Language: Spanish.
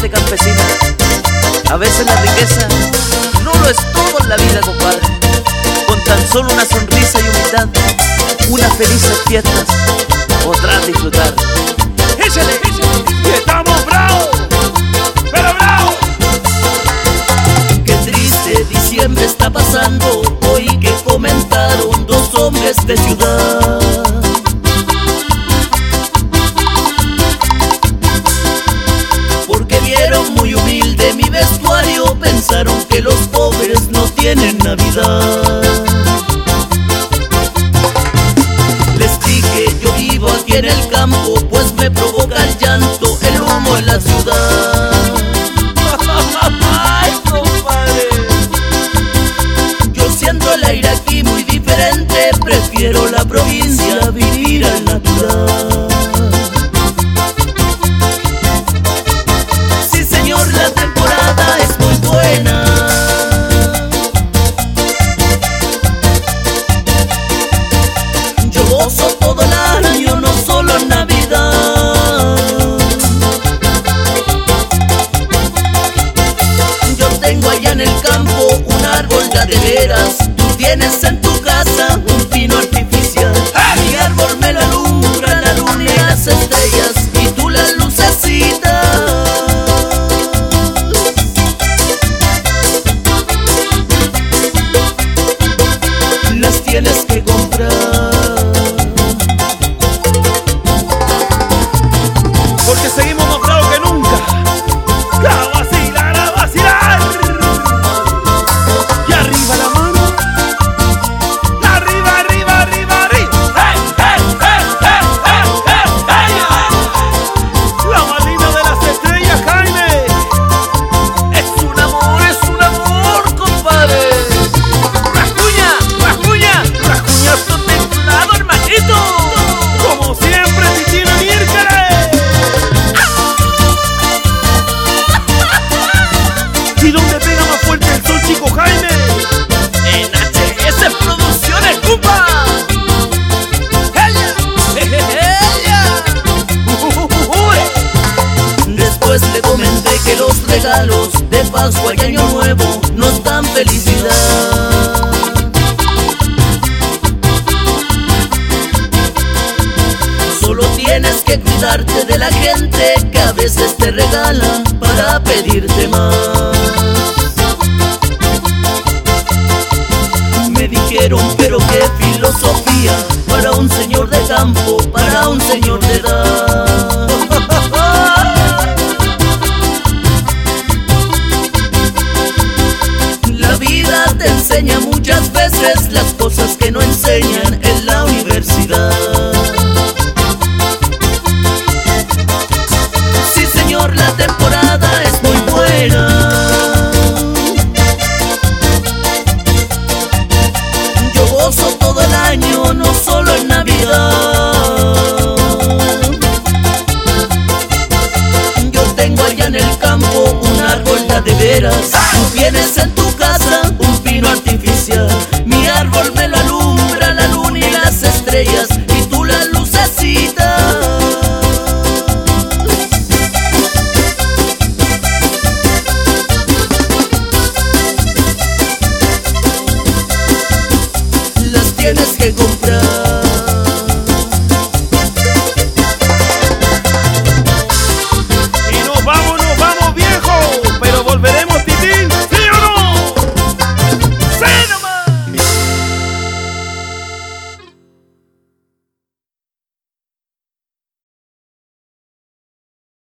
clase campesina. A veces la riqueza no lo es todo en la vida, compadre. Con tan solo una sonrisa y humildad, unas felices fiestas podrás disfrutar. ¡Échale! ¡Que estamos bravos! ¡Pero bravos! Qué triste diciembre está pasando hoy, que comentaron dos hombres de ciudad. Porque vieron muy humilde mi vestuario, pensaron que los pobres no tienen Navidad. Les dije, yo vivo aquí en el campo, pues me provoca el llanto, el humo en la ciudad. ¡Ay, compadre! Yo siento el aire aquí muy diferente, prefiero la provincia, vivir al natural. Sí, señor, la temporada es muy buena. Yo gozo todo el año, no solo en Navidad. Yo tengo allá en el campo un árbol de veras. Tú tienes en tu casa un pino artificial. Mi árbol me lo alumbra la luna y las estrellas, y tú las lucecitas las tienes que comprar. Porque seguimos más bravos que nunca. ¡A vacilar, a vacilar! Y arriba la mano. Arriba, arriba, arriba, arriba. ¡Hey, hey, hey, hey, hey, hey, hey! La madrina de las estrellas, Jaime. Es un amor, compadre. ¡Rascuña, rascuña! ¡Rascuñazo teclado, hermanito! Como siempre, Titina miércoles. ¿Y dónde pega más fuerte el sol, chico Jaime? En HS Producciones, compa. Después le comenté que los regalos de Pascua y Año Nuevo nos dan felicidad. Solo tienes que cuidarte de la gente que a veces te regala para pedirte más. Me dijeron, pero qué filosofía para un señor de campo, para un señor de edad. La vida te enseña muchas veces las cosas que no enseñan en la universidad. Sí, señor, la temporada es muy buena. Yo gozo todo el año, no solo en Navidad. Yo tengo allá en el campo un árbol de veras. Tú tienes en tu casa un pino artificial. Mi árbol me lo alumbra la luna y las estrellas, y tú las lucecitas las tienes que comprar.